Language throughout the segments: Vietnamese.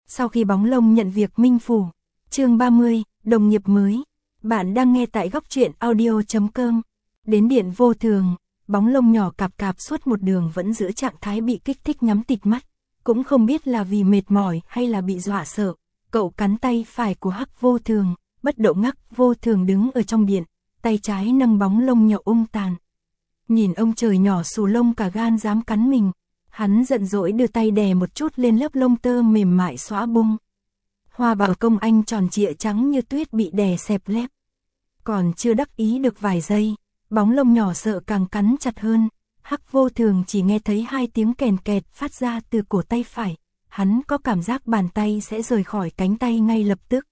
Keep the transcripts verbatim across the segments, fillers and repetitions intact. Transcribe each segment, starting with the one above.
Sau khi bóng lông nhận việc minh phủ. Chương ba mươi, đồng nghiệp mới. Bạn đang nghe tại góc truyện audio chấm com. Đến điện vô thường, bóng lông nhỏ cạp cạp suốt một đường vẫn giữ trạng thái bị kích thích nhắm tịt mắt. Cũng không biết là vì mệt mỏi hay là bị dọa sợ. Cậu cắn tay phải của Hắc Vô Thường, bất động ngắc Vô Thường đứng ở trong điện, tay trái nâng bóng lông nhỏ ung tàn. Nhìn ông trời nhỏ xù lông cả gan dám cắn mình, hắn giận dỗi đưa tay đè một chút lên lớp lông tơ mềm mại xõa bung. Hoa bảo công anh tròn trịa trắng như tuyết bị đè xẹp lép. Còn chưa đắc ý được vài giây, bóng lông nhỏ sợ càng cắn chặt hơn. Hắc Vô Thường chỉ nghe thấy hai tiếng kèn kẹt phát ra từ cổ tay phải. Hắn có cảm giác bàn tay sẽ rời khỏi cánh tay ngay lập tức.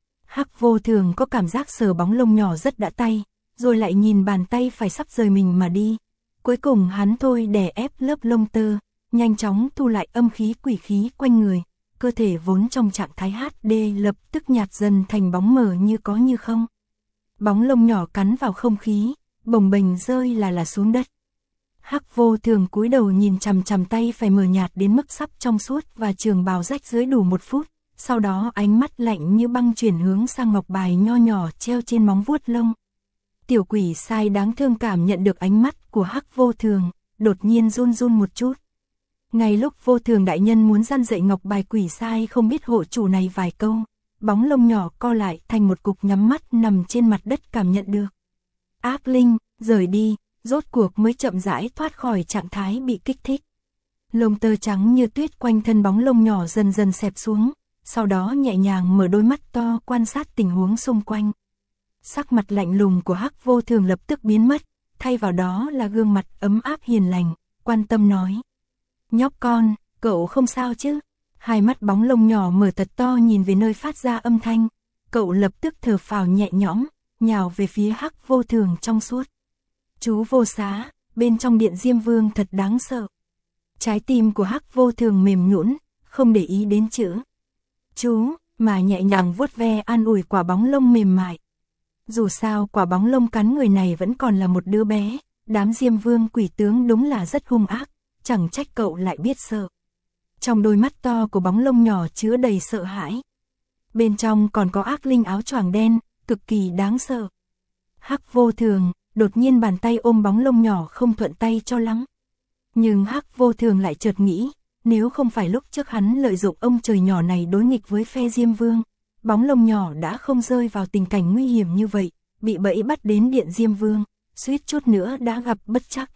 Hắc Vô Thường có cảm giác sờ bóng lông nhỏ rất đã tay, rồi lại nhìn bàn tay phải sắp rời mình mà đi. Cuối cùng hắn thôi đè ép lớp lông tơ, nhanh chóng thu lại âm khí quỷ khí quanh người. Cơ thể vốn trong trạng thái hát đê lập tức nhạt dần thành bóng mờ như có như không. Bóng lông nhỏ cắn vào không khí, bồng bềnh rơi là là xuống đất. Hắc Vô Thường cúi đầu nhìn chằm chằm tay phải mờ nhạt đến mức sắp trong suốt và trường bào rách dưới đủ một phút. Sau đó ánh mắt lạnh như băng chuyển hướng sang ngọc bài nho nhỏ treo trên móng vuốt lông. Tiểu quỷ sai đáng thương cảm nhận được ánh mắt của Hắc Vô Thường, đột nhiên run run một chút. Ngay lúc Vô Thường đại nhân muốn răn dạy ngọc bài quỷ sai không biết hộ chủ này vài câu, bóng lông nhỏ co lại thành một cục nhắm mắt nằm trên mặt đất cảm nhận được. Ác linh, rời đi, rốt cuộc mới chậm rãi thoát khỏi trạng thái bị kích thích. Lông tơ trắng như tuyết quanh thân bóng lông nhỏ dần dần xẹp xuống, sau đó nhẹ nhàng mở đôi mắt to quan sát tình huống xung quanh. Sắc mặt lạnh lùng của Hắc Vô Thường lập tức biến mất, thay vào đó là gương mặt ấm áp hiền lành, quan tâm nói. Nhóc con, cậu không sao chứ? Hai mắt bóng lông nhỏ mở thật to nhìn về nơi phát ra âm thanh, cậu lập tức thở phào nhẹ nhõm, nhào về phía Hắc Vô Thường trong suốt. Chú Vô Xá, bên trong điện Diêm Vương thật đáng sợ. Trái tim của Hắc Vô Thường mềm nhũn, không để ý đến chữ chú, mà nhẹ nhàng vuốt ve an ủi quả bóng lông mềm mại. Dù sao quả bóng lông cắn người này vẫn còn là một đứa bé, đám Diêm Vương quỷ tướng đúng là rất hung ác, chẳng trách cậu lại biết sợ. Trong đôi mắt to của bóng lông nhỏ chứa đầy sợ hãi. Bên trong còn có ác linh áo choàng đen, cực kỳ đáng sợ. Hắc Vô Thường, đột nhiên bàn tay ôm bóng lông nhỏ không thuận tay cho lắm. Nhưng Hắc Vô Thường lại chợt nghĩ, nếu không phải lúc trước hắn lợi dụng ông trời nhỏ này đối nghịch với phe Diêm Vương, bóng lông nhỏ đã không rơi vào tình cảnh nguy hiểm như vậy, bị bẫy bắt đến điện Diêm Vương, suýt chút nữa đã gặp bất trắc.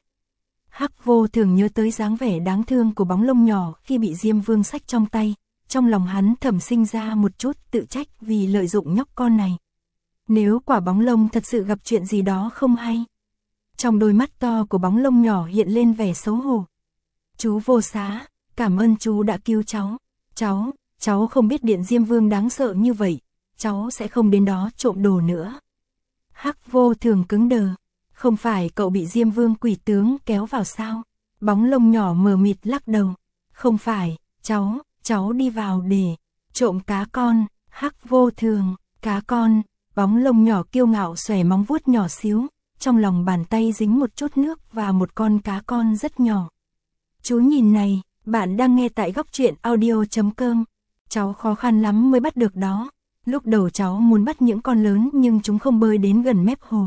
Hắc Vô Thường nhớ tới dáng vẻ đáng thương của bóng lông nhỏ khi bị Diêm Vương xách trong tay, trong lòng hắn thầm sinh ra một chút tự trách vì lợi dụng nhóc con này. Nếu quả bóng lông thật sự gặp chuyện gì đó không hay. Trong đôi mắt to của bóng lông nhỏ hiện lên vẻ xấu hổ. Chú Vô Xá, cảm ơn chú đã cứu cháu. Cháu, cháu không biết điện Diêm Vương đáng sợ như vậy, cháu sẽ không đến đó trộm đồ nữa. Hắc Vô Thường cứng đờ, không phải cậu bị Diêm Vương quỷ tướng kéo vào sao? Bóng lông nhỏ mờ mịt lắc đầu, không phải, cháu, cháu đi vào để trộm cá con. Hắc Vô Thường, cá con, bóng lông nhỏ kiêu ngạo xòe móng vuốt nhỏ xíu, trong lòng bàn tay dính một chút nước và một con cá con rất nhỏ. Chú nhìn này, bạn đang nghe tại góc truyện audio chấm com. Cháu khó khăn lắm mới bắt được đó. Lúc đầu cháu muốn bắt những con lớn nhưng chúng không bơi đến gần mép hồ.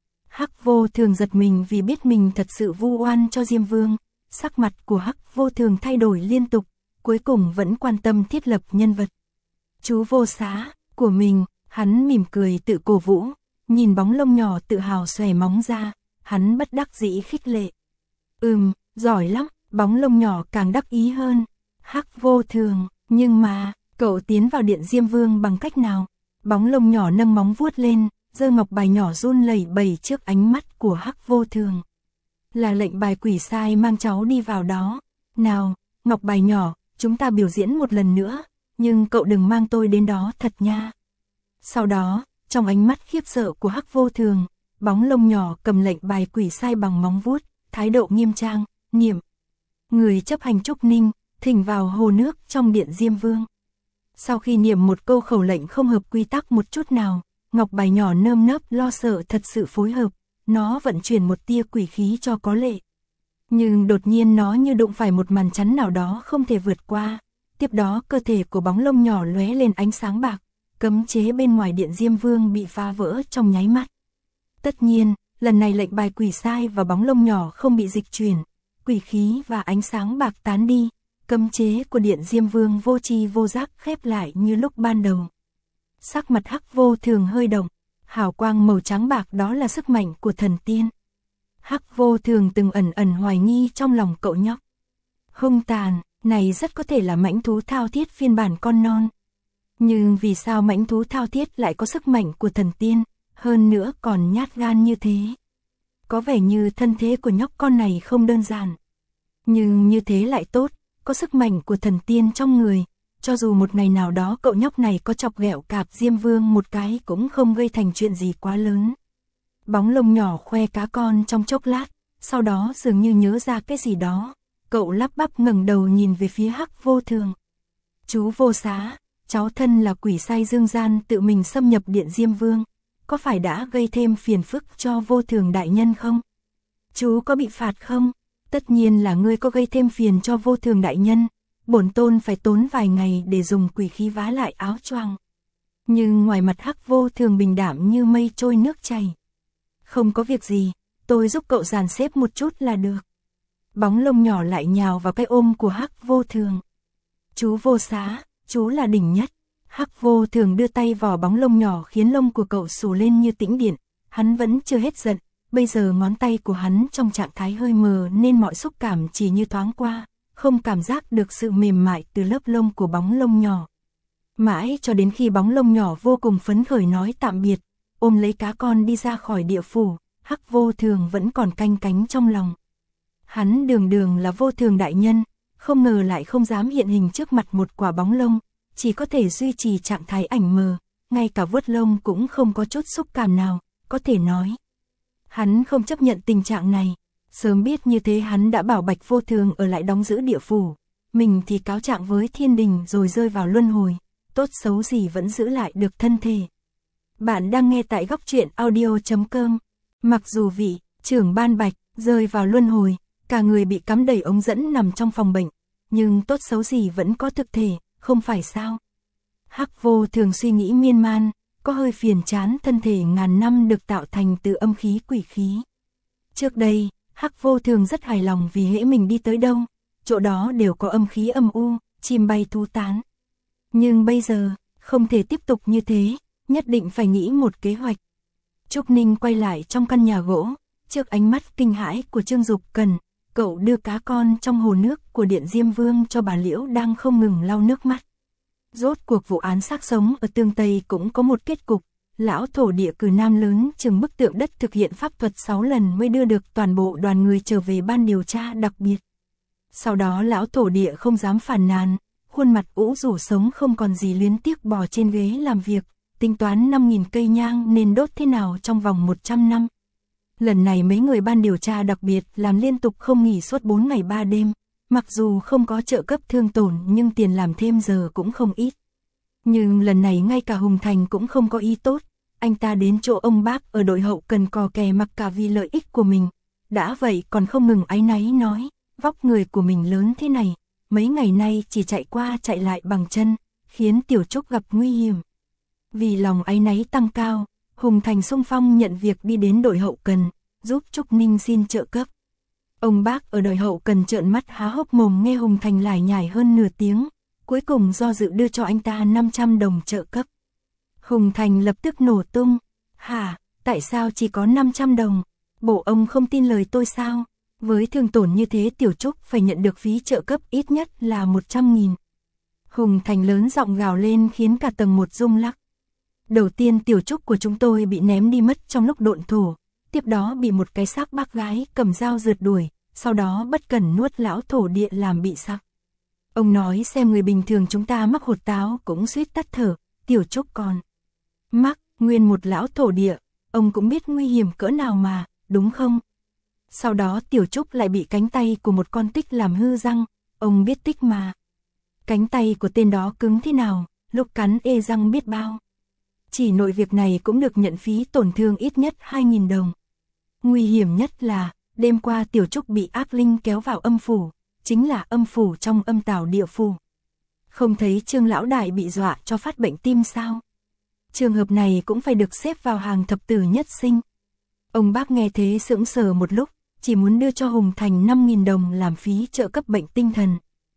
Hắc Vô Thường giật mình vì biết mình thật sự vu oan cho Diêm Vương. Sắc mặt của Hắc Vô Thường thay đổi liên tục, cuối cùng vẫn quan tâm thiết lập nhân vật. Chú Vô Xá của mình, hắn mỉm cười tự cổ vũ, nhìn bóng lông nhỏ tự hào xòe móng ra, hắn bất đắc dĩ khích lệ. Ừm, giỏi lắm. Bóng lông nhỏ càng đắc ý hơn. Hắc Vô Thường, nhưng mà, cậu tiến vào điện Diêm Vương bằng cách nào? Bóng lông nhỏ nâng móng vuốt lên, giơ ngọc bài nhỏ run lẩy bẩy trước ánh mắt của Hắc Vô Thường. Là lệnh bài quỷ sai mang cháu đi vào đó. Nào, ngọc bài nhỏ, chúng ta biểu diễn một lần nữa, nhưng cậu đừng mang tôi đến đó thật nha. Sau đó, trong ánh mắt khiếp sợ của Hắc Vô Thường, bóng lông nhỏ cầm lệnh bài quỷ sai bằng móng vuốt, thái độ nghiêm trang, niệm. Người chấp hành trúc ninh, thỉnh vào hồ nước trong điện Diêm Vương. Sau khi niệm một câu khẩu lệnh không hợp quy tắc một chút nào, ngọc bài nhỏ nơm nớp lo sợ thật sự phối hợp, nó vận chuyển một tia quỷ khí cho có lệ. Nhưng đột nhiên nó như đụng phải một màn chắn nào đó không thể vượt qua, Tiếp đó cơ thể của bóng lông nhỏ lóe lên ánh sáng bạc, cấm chế bên ngoài điện Diêm Vương bị phá vỡ trong nháy mắt. Tất nhiên, lần này lệnh bài quỷ sai và bóng lông nhỏ không bị dịch chuyển, quỷ khí và ánh sáng bạc tán đi, cấm chế của điện Diêm Vương vô tri vô giác khép lại như lúc ban đầu. Sắc mặt Hắc Vô Thường hơi động, hào quang màu trắng bạc đó là sức mạnh của thần tiên. Hắc Vô Thường từng ẩn ẩn hoài nghi trong lòng cậu nhóc. Hung tàn, này rất có thể là mãnh thú thao thiết phiên bản con non. Nhưng vì sao mãnh thú thao thiết lại có sức mạnh của thần tiên, hơn nữa còn nhát gan như thế? Có vẻ như thân thế của nhóc con này không đơn giản. Nhưng như thế lại tốt, có sức mạnh của thần tiên trong người, cho dù một ngày nào đó cậu nhóc này có chọc ghẹo cạp Diêm Vương một cái cũng không gây thành chuyện gì quá lớn. Bóng lông nhỏ khoe cá con trong chốc lát, sau đó dường như nhớ ra cái gì đó, cậu lắp bắp ngẩng đầu nhìn về phía Hắc Vô Thường. Chú Vô Xá, cháu thân là quỷ sai dương gian tự mình xâm nhập điện Diêm Vương, có phải đã gây thêm phiền phức cho Vô Thường đại nhân không? Chú có bị phạt không? Tất nhiên là ngươi có gây thêm phiền cho Vô Thường đại nhân, bổn tôn phải tốn vài ngày để dùng quỷ khí vá lại áo choàng. Nhưng ngoài mặt Hắc Vô Thường bình đảm như mây trôi nước chảy. Không có việc gì, tôi giúp cậu dàn xếp một chút là được. Bóng lông nhỏ lại nhào vào cái ôm của Hắc Vô Thường. Chú Vô Xá, chú là đỉnh nhất. Hắc Vô Thường đưa tay vò bóng lông nhỏ khiến lông của cậu xù lên như tĩnh điện. Hắn vẫn chưa hết giận, bây giờ ngón tay của hắn trong trạng thái hơi mờ nên mọi xúc cảm chỉ như thoáng qua, không cảm giác được sự mềm mại từ lớp lông của bóng lông nhỏ. Mãi cho đến khi bóng lông nhỏ vô cùng phấn khởi nói tạm biệt, ôm lấy cá con đi ra khỏi địa phủ, Hắc Vô Thường vẫn còn canh cánh trong lòng. Hắn đường đường là Vô Thường đại nhân, không ngờ lại không dám hiện hình trước mặt một quả bóng lông, chỉ có thể duy trì trạng thái ảnh mờ, ngay cả vuốt lông cũng không có chút xúc cảm nào, có thể nói. Hắn không chấp nhận tình trạng này, sớm biết như thế hắn đã bảo Bạch Vô Thường ở lại đóng giữ địa phủ, mình thì cáo trạng với thiên đình rồi rơi vào luân hồi, tốt xấu gì vẫn giữ lại được thân thể. Bạn đang nghe tại góc truyện audio chấm com. Mặc dù vị trưởng ban Bạch rơi vào luân hồi, cả người bị cắm đầy ống dẫn nằm trong phòng bệnh, nhưng tốt xấu gì vẫn có thực thể, không phải sao? Hắc Vô Thường suy nghĩ miên man, có hơi phiền chán thân thể ngàn năm được tạo thành từ âm khí quỷ khí. Trước đây, Hắc Vô Thường rất hài lòng vì hễ mình đi tới đâu, chỗ đó đều có âm khí âm u, chim bay thú tán. Nhưng bây giờ, không thể tiếp tục như thế, nhất định phải nghĩ một kế hoạch. Trúc Ninh quay lại trong căn nhà gỗ, trước ánh mắt kinh hãi của Trương Dục Cần, cậu đưa cá con trong hồ nước của điện Diêm Vương cho bà Liễu đang không ngừng lau nước mắt. Rốt cuộc vụ án xác sống ở Tương Tây cũng có một kết cục, lão thổ địa cử nam lớn chừng bức tượng đất thực hiện pháp thuật sáu lần mới đưa được toàn bộ đoàn người trở về ban điều tra đặc biệt. Sau đó lão thổ địa không dám phản nàn, khuôn mặt ủ rũ sống không còn gì luyến tiếc bò trên ghế làm việc, tính toán năm nghìn cây nhang nên đốt thế nào trong vòng một trăm năm. Lần này mấy người ban điều tra đặc biệt làm liên tục không nghỉ suốt bốn ngày ba đêm, mặc dù không có trợ cấp thương tổn nhưng tiền làm thêm giờ cũng không ít. Nhưng lần này ngay cả Hùng Thành cũng không có ý tốt, anh ta đến chỗ ông bác ở đội hậu cần cò kè mặc cả vì lợi ích của mình. Đã vậy còn không ngừng áy náy nói, vóc người của mình lớn thế này, mấy ngày nay chỉ chạy qua chạy lại bằng chân, khiến Tiểu Trúc gặp nguy hiểm. Vì lòng áy náy tăng cao, Hùng Thành xung phong nhận việc đi đến đội hậu cần, giúp Trúc Ninh xin trợ cấp. Ông bác ở đội hậu cần trợn mắt há hốc mồm nghe Hùng Thành lải nhải hơn nửa tiếng, cuối cùng do dự đưa cho anh ta năm trăm đồng trợ cấp. Hùng Thành lập tức nổ tung, hả, tại sao chỉ có năm trăm đồng, bộ ông không tin lời tôi sao, với thương tổn như thế Tiểu Trúc phải nhận được phí trợ cấp ít nhất là một trăm nghìn. Hùng Thành lớn giọng gào lên khiến cả tầng một rung lắc. Đầu tiên Tiểu Trúc của chúng tôi bị ném đi mất trong lúc độn thổ, tiếp đó bị một cái xác bác gái cầm dao rượt đuổi, sau đó bất cẩn nuốt lão thổ địa làm bị sặc. Ông nói xem người bình thường chúng ta mắc hột táo cũng suýt tắt thở, Tiểu Trúc còn mắc nguyên một lão thổ địa, ông cũng biết nguy hiểm cỡ nào mà, đúng không? Sau đó Tiểu Trúc lại bị cánh tay của một con tích làm hư răng, ông biết tích mà. Cánh tay của tên đó cứng thế nào, lúc cắn ê răng biết bao. Chỉ nội việc này cũng được nhận phí tổn thương ít nhất hai nghìn đồng. Nguy hiểm nhất là, đêm qua Tiểu Trúc bị ác linh kéo vào âm phủ, chính là âm phủ trong âm tào địa phủ. Không thấy Trương lão đại bị dọa cho phát bệnh tim sao? Trường hợp này cũng phải được xếp vào hàng thập tử nhất sinh. Ông bác nghe thế sững sờ một lúc, chỉ muốn đưa cho Hùng Thành năm nghìn đồng làm phí trợ cấp bệnh tinh thần.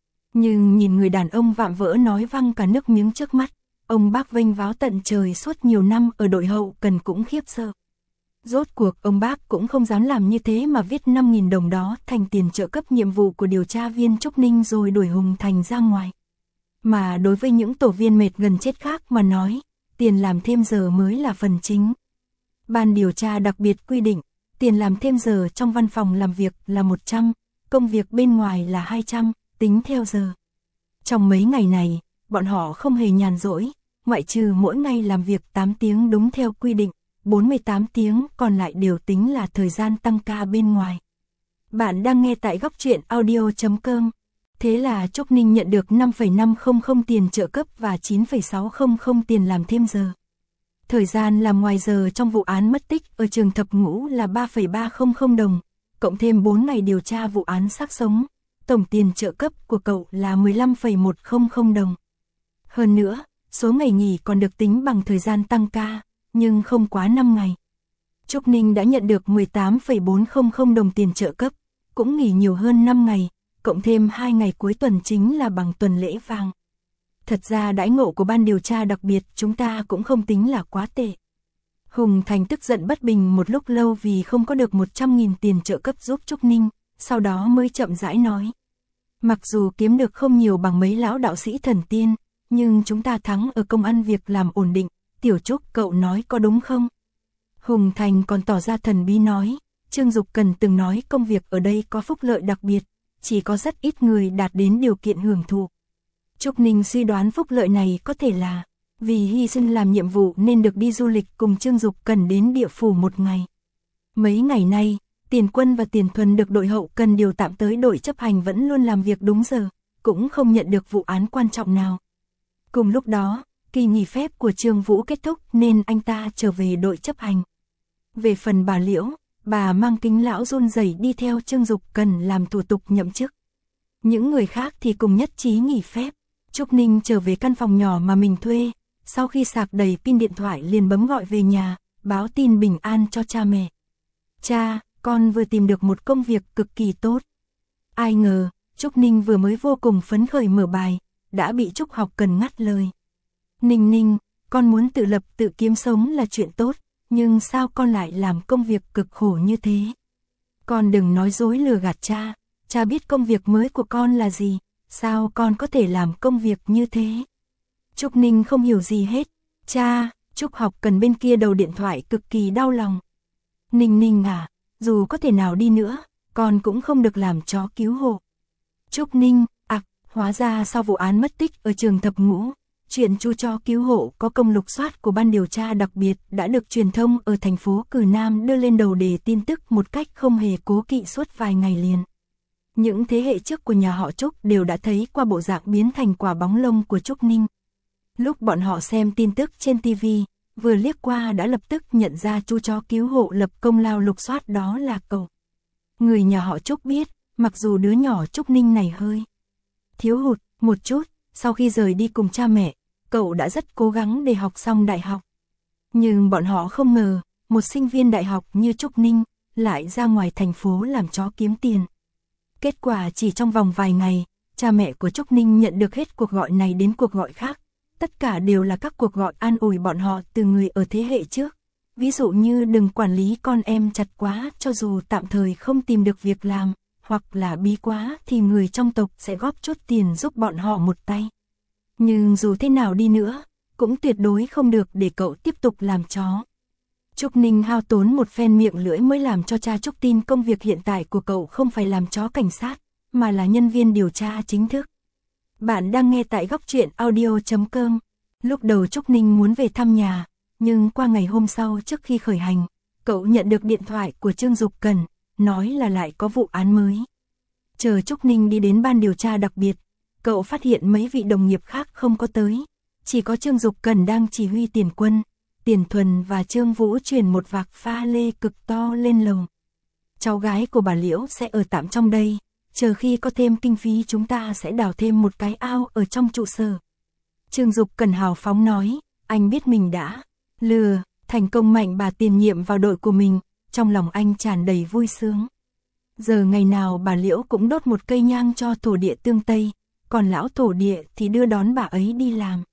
Nhưng nhìn người đàn ông vạm vỡ nói văng cả nước miếng trước mắt, ông bác vênh váo tận trời suốt nhiều năm ở đội hậu cần cũng khiếp sợ. Rốt cuộc ông bác cũng không dám làm như thế mà viết năm nghìn đồng đó thành tiền trợ cấp nhiệm vụ của điều tra viên Trúc Ninh rồi đuổi Hùng Thành ra ngoài. Mà đối với những tổ viên mệt gần chết khác mà nói, tiền làm thêm giờ mới là phần chính. Ban điều tra đặc biệt quy định, tiền làm thêm giờ trong văn phòng làm việc là một trăm, công việc bên ngoài là hai trăm, tính theo giờ. Trong mấy ngày này, bọn họ không hề nhàn rỗi, ngoại trừ mỗi ngày làm việc tám tiếng đúng theo quy định, bốn mươi tám tiếng còn lại đều tính là thời gian tăng ca bên ngoài. Bạn đang nghe tại góc truyện audio chấm com. Thế là Trúc Ninh nhận được năm phẩy năm không không tiền trợ cấp và chín phẩy sáu không không tiền làm thêm giờ. Thời gian làm ngoài giờ trong vụ án mất tích ở trường Thập Ngũ là ba phẩy ba không không đồng, cộng thêm bốn ngày điều tra vụ án xác sống, tổng tiền trợ cấp của cậu là mười lăm phẩy một không không đồng. Hơn nữa, số ngày nghỉ còn được tính bằng thời gian tăng ca, nhưng không quá năm ngày. Trúc Ninh đã nhận được mười tám phẩy bốn không không đồng tiền trợ cấp, cũng nghỉ nhiều hơn năm ngày, cộng thêm hai ngày cuối tuần chính là bằng tuần lễ vàng. Thật ra đãi ngộ của ban điều tra đặc biệt chúng ta cũng không tính là quá tệ. Hùng Thành tức giận bất bình một lúc lâu vì không có được một trăm nghìn tiền trợ cấp giúp Trúc Ninh, sau đó mới chậm rãi nói. Mặc dù kiếm được không nhiều bằng mấy lão đạo sĩ thần tiên, nhưng chúng ta thắng ở công ăn việc làm ổn định, Tiểu Trúc cậu nói có đúng không? Hùng Thành còn tỏ ra thần bí nói, Trương Dục Cần từng nói công việc ở đây có phúc lợi đặc biệt, chỉ có rất ít người đạt đến điều kiện hưởng thụ. Trúc Ninh suy đoán phúc lợi này có thể là vì hy sinh làm nhiệm vụ nên được đi du lịch cùng Trương Dục Cần đến địa phủ một ngày. Mấy ngày nay, Tiền Quân và Tiền Thuần được đội hậu cần điều tạm tới đội chấp hành vẫn luôn làm việc đúng giờ, cũng không nhận được vụ án quan trọng nào. Cùng lúc đó, kỳ nghỉ phép của Trương Vũ kết thúc nên anh ta trở về đội chấp hành. Về phần bà Liễu, bà mang kính lão run rẩy đi theo Trương Dục Cần làm thủ tục nhậm chức. Những người khác thì cùng nhất trí nghỉ phép. Trúc Ninh trở về căn phòng nhỏ mà mình thuê, sau khi sạc đầy pin điện thoại liền bấm gọi về nhà, báo tin bình an cho cha mẹ. Cha, con vừa tìm được một công việc cực kỳ tốt. Ai ngờ, Trúc Ninh vừa mới vô cùng phấn khởi mở bài, đã bị Trúc Học Cần ngắt lời. Ninh Ninh, con muốn tự lập tự kiếm sống là chuyện tốt, nhưng sao con lại làm công việc cực khổ như thế? Con đừng nói dối lừa gạt cha, cha biết công việc mới của con là gì, sao con có thể làm công việc như thế? Trúc Ninh không hiểu gì hết. Cha, Trúc Học Cần bên kia đầu điện thoại cực kỳ đau lòng. Ninh Ninh à, dù có thể nào đi nữa, con cũng không được làm chó cứu hộ. Trúc Ninh, ặc, à, hóa ra sau vụ án mất tích ở trường Thập Ngũ, chuyện chu chó cứu hộ có công lục soát của ban điều tra đặc biệt đã được truyền thông ở thành phố Cử Nam đưa lên đầu đề tin tức một cách không hề cố kỵ suốt vài ngày liền. Những thế hệ trước của nhà họ Trúc đều đã thấy qua bộ dạng biến thành quả bóng lông của Trúc Ninh. Lúc bọn họ xem tin tức trên ti vi, vừa liếc qua đã lập tức nhận ra chu chó cứu hộ lập công lao lục soát đó là cậu. Người nhà họ Trúc biết, mặc dù đứa nhỏ Trúc Ninh này hơi thiếu hụt một chút, sau khi rời đi cùng cha mẹ, cậu đã rất cố gắng để học xong đại học. Nhưng bọn họ không ngờ, một sinh viên đại học như Trúc Ninh lại ra ngoài thành phố làm chó kiếm tiền. Kết quả chỉ trong vòng vài ngày, cha mẹ của Trúc Ninh nhận được hết cuộc gọi này đến cuộc gọi khác. Tất cả đều là các cuộc gọi an ủi bọn họ từ người ở thế hệ trước. Ví dụ như đừng quản lý con em chặt quá cho dù tạm thời không tìm được việc làm, hoặc là bí quá thì người trong tộc sẽ góp chút tiền giúp bọn họ một tay. Nhưng dù thế nào đi nữa, cũng tuyệt đối không được để cậu tiếp tục làm chó. Trúc Ninh hao tốn một phen miệng lưỡi mới làm cho cha Trúc tin công việc hiện tại của cậu không phải làm chó cảnh sát, mà là nhân viên điều tra chính thức. Bạn đang nghe tại góc truyện audio chấm com. Lúc đầu Trúc Ninh muốn về thăm nhà, nhưng qua ngày hôm sau trước khi khởi hành, cậu nhận được điện thoại của Trương Dục Cần, nói là lại có vụ án mới. Chờ Trúc Ninh đi đến ban điều tra đặc biệt, cậu phát hiện mấy vị đồng nghiệp khác không có tới, chỉ có Trương Dục Cần đang chỉ huy Tiền Quân, Tiền Thuần và Trương Vũ chuyển một vạc pha lê cực to lên lầu. Cháu gái của bà Liễu sẽ ở tạm trong đây, chờ khi có thêm kinh phí chúng ta sẽ đào thêm một cái ao ở trong trụ sở. Trương Dục Cần hào phóng nói, anh biết mình đã lừa, thành công mạnh bà tiền nhiệm vào đội của mình, trong lòng anh tràn đầy vui sướng. Giờ ngày nào bà Liễu cũng đốt một cây nhang cho thổ địa tương Tây, còn lão thổ địa thì đưa đón bà ấy đi làm.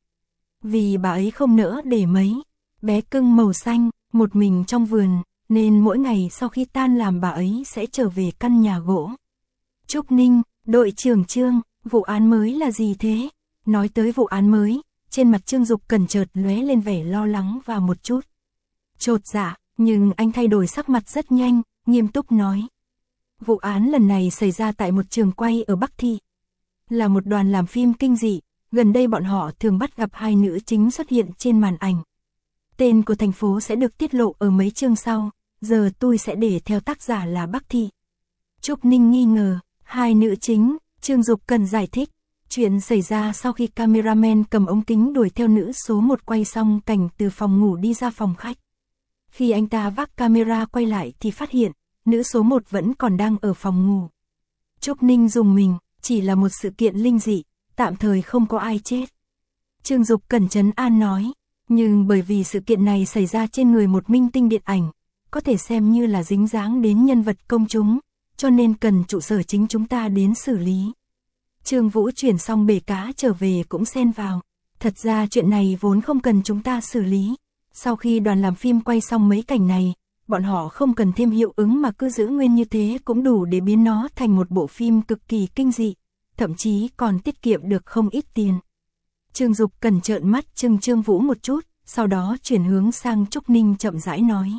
Vì bà ấy không nỡ để mấy bé cưng màu xanh một mình trong vườn, nên mỗi ngày sau khi tan làm bà ấy sẽ trở về căn nhà gỗ. Trúc Ninh, đội trưởng Trương, vụ án mới là gì thế? Nói tới vụ án mới, trên mặt Trương Dục Cần chợt lóe lên vẻ lo lắng và một chút chột dạ, nhưng anh thay đổi sắc mặt rất nhanh, nghiêm túc nói. Vụ án lần này xảy ra tại một trường quay ở Bắc Thị. Là một đoàn làm phim kinh dị, gần đây bọn họ thường bắt gặp hai nữ chính xuất hiện trên màn ảnh. Tên của thành phố sẽ được tiết lộ ở mấy chương sau, giờ tôi sẽ để theo tác giả là Bắc Thị. Trúc Ninh nghi ngờ, hai nữ chính, Trương Dục Cần giải thích. Chuyện xảy ra sau khi cameraman cầm ống kính đuổi theo nữ số một quay xong cảnh từ phòng ngủ đi ra phòng khách. Khi anh ta vác camera quay lại thì phát hiện, nữ số một vẫn còn đang ở phòng ngủ. Trúc Ninh dùng mình, chỉ là một sự kiện linh dị, tạm thời không có ai chết. Trương Dục Cần trấn an nói, nhưng bởi vì sự kiện này xảy ra trên người một minh tinh điện ảnh, có thể xem như là dính dáng đến nhân vật công chúng, cho nên cần trụ sở chính chúng ta đến xử lý. Trương Vũ chuyển xong bể cá trở về cũng xen vào. Thật ra chuyện này vốn không cần chúng ta xử lý. Sau khi đoàn làm phim quay xong mấy cảnh này, bọn họ không cần thêm hiệu ứng mà cứ giữ nguyên như thế cũng đủ để biến nó thành một bộ phim cực kỳ kinh dị, thậm chí còn tiết kiệm được không ít tiền. Trương Dục Cần trợn mắt trừng Trương Vũ một chút, sau đó chuyển hướng sang Trúc Ninh chậm rãi nói.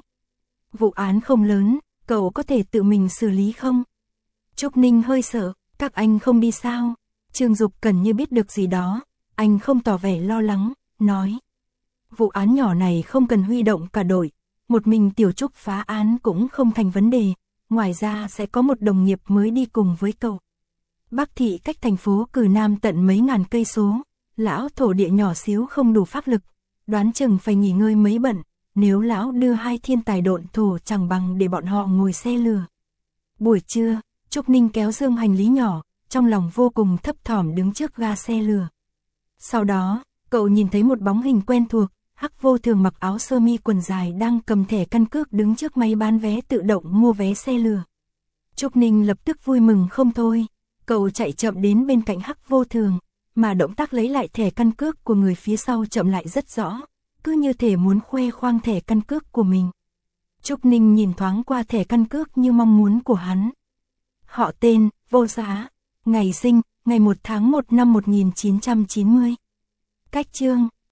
Vụ án không lớn, cậu có thể tự mình xử lý không? Trúc Ninh hơi sợ, các anh không đi sao? Trương Dục Cần như biết được gì đó, anh không tỏ vẻ lo lắng, nói. Vụ án nhỏ này không cần huy động cả đội, một mình Tiểu Trúc phá án cũng không thành vấn đề, ngoài ra sẽ có một đồng nghiệp mới đi cùng với cậu. Bắc Thị cách thành phố Cử Nam tận mấy ngàn cây số, lão thổ địa nhỏ xíu không đủ pháp lực, đoán chừng phải nghỉ ngơi mấy bận, nếu lão đưa hai thiên tài độn thổ chẳng bằng để bọn họ ngồi xe lừa. Buổi trưa, Trúc Ninh kéo dương hành lý nhỏ, trong lòng vô cùng thấp thỏm đứng trước ga xe lừa. Sau đó, cậu nhìn thấy một bóng hình quen thuộc, Hắc Vô Thường mặc áo sơ mi quần dài đang cầm thẻ căn cước đứng trước máy bán vé tự động mua vé xe lừa. Trúc Ninh lập tức vui mừng không thôi, cậu chạy chậm đến bên cạnh Hắc Vô Thường, mà động tác lấy lại thẻ căn cước của người phía sau chậm lại rất rõ, cứ như thể muốn khoe khoang thẻ căn cước của mình. Trúc Ninh nhìn thoáng qua thẻ căn cước như mong muốn của hắn. Họ tên, Vô Giá, ngày sinh, ngày một tháng một năm một nghìn chín trăm chín mươi. Cách chương